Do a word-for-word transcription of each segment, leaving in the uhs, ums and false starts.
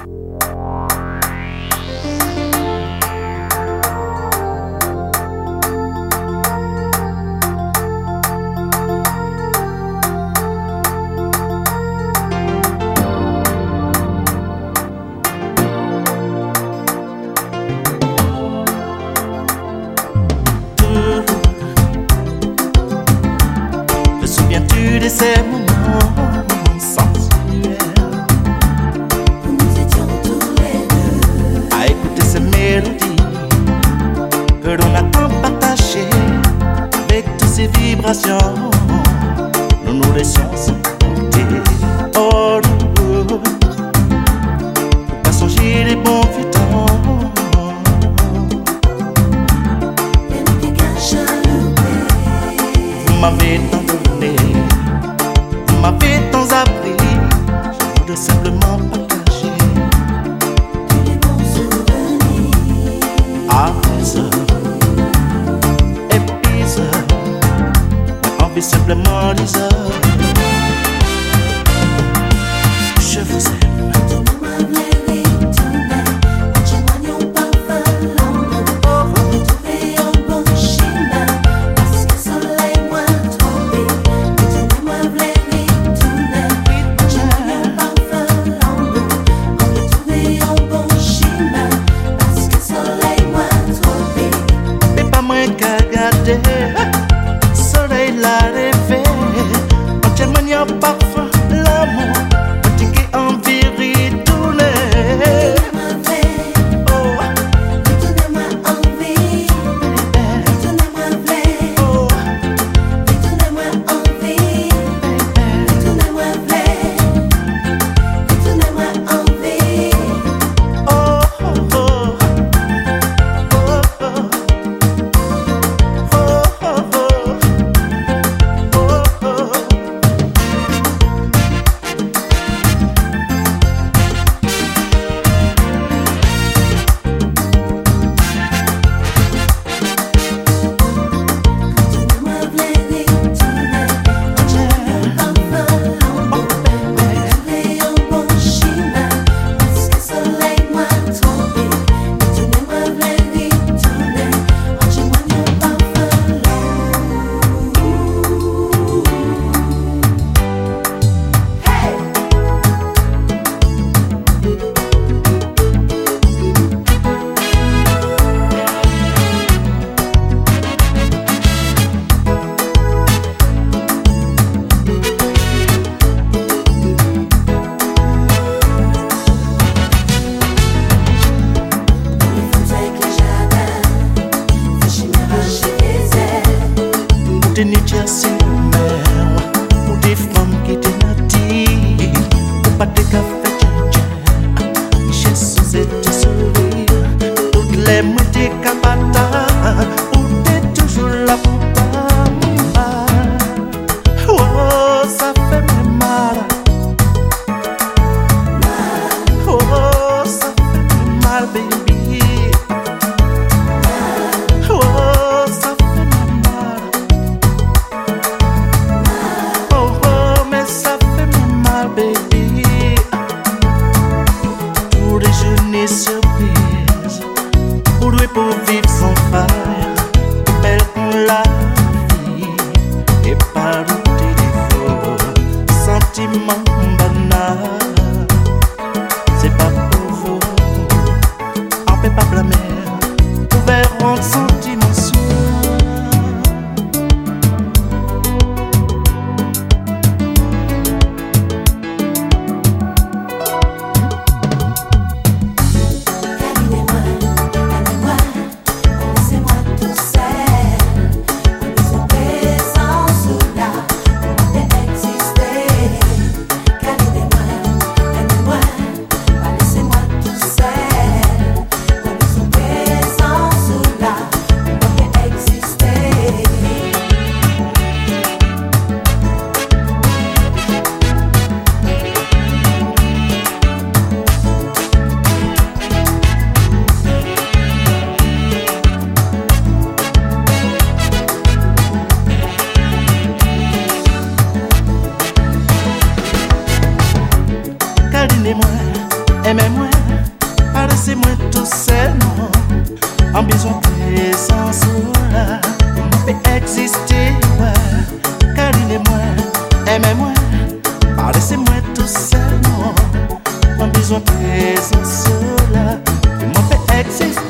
De ces moments sensuels où nous étions tous les deux à écouter ces mélodies que l'on a tant partagées avec toutes ces vibrations, nous nous laissions emporter. Oh, nous, pour pas songer les bons vieux temps. et nous dégageons Vous m'avez tant donné, vous m'avez tant appris, je voudrais simplement partager tous les bons souvenirs. après épisode, j'ai envie simplement les heures. Je vous aime. Soleil l'a rêvé, entièrement parfum, l'amour, fatigué en vérité tourné. Oh, Retournez-moi en vie, retournez-moi vrai, oh, retournez-moi en vie, retournez-moi vrai, retournez-moi en vie. oh, oh, oh, oh, oh. Des nichas sur mer, pour des femmes qui étaient natives, pour pas des cafés tchan-tchan, richesse et tes sourires, toutes les multi capata, où t'es toujours là pour pas. Oh, ça fait mal. Oh, ça fait mal, baby. Oh, ça fait mal. Oh, oh, mais ça fait mal, baby. Tous les journées surprises, pour louer pour vivre sans faille, belle qu'on la vie, et par tes défauts, sentiments banals. C'est pas pour vous, on peut pas blâmer, ouvert en sentiments sourds. laissez-moi tout seul, non. En besoin de sans cela, on peut exister, ouais. Câlinez-moi, aimez-moi. Ah, laissez-moi tout seul, non. En besoin de sans cela, on peut exister.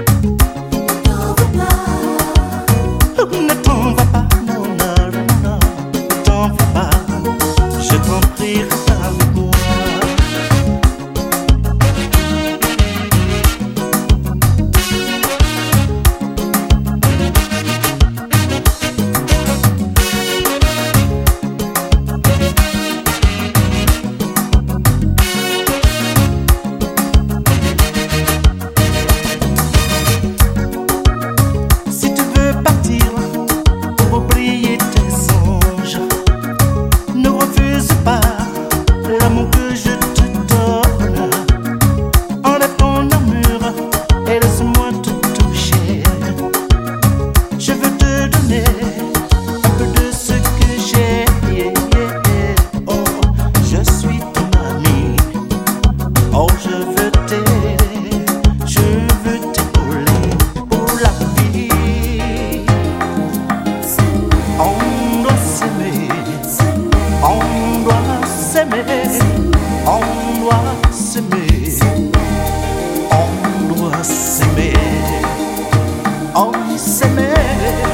Ne t'en va pas, non, non, non, non. yeah.